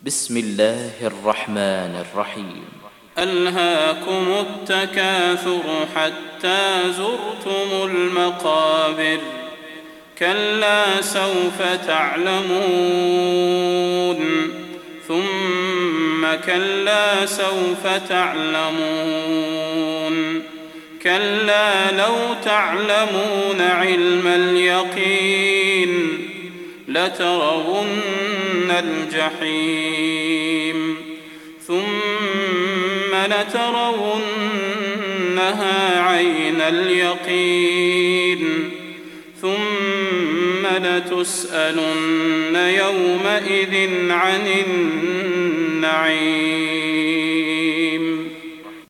بسم الله الرحمن الرحيم. ألهاكم التكاثر حتى زرتم المقابر كلا سوف تعلمون ثم كلا سوف تعلمون كلا لو تعلمون علم اليقين لترون الجحيم ثم لترونها عين اليقين ثم لتسألن يومئذ عن النعيم.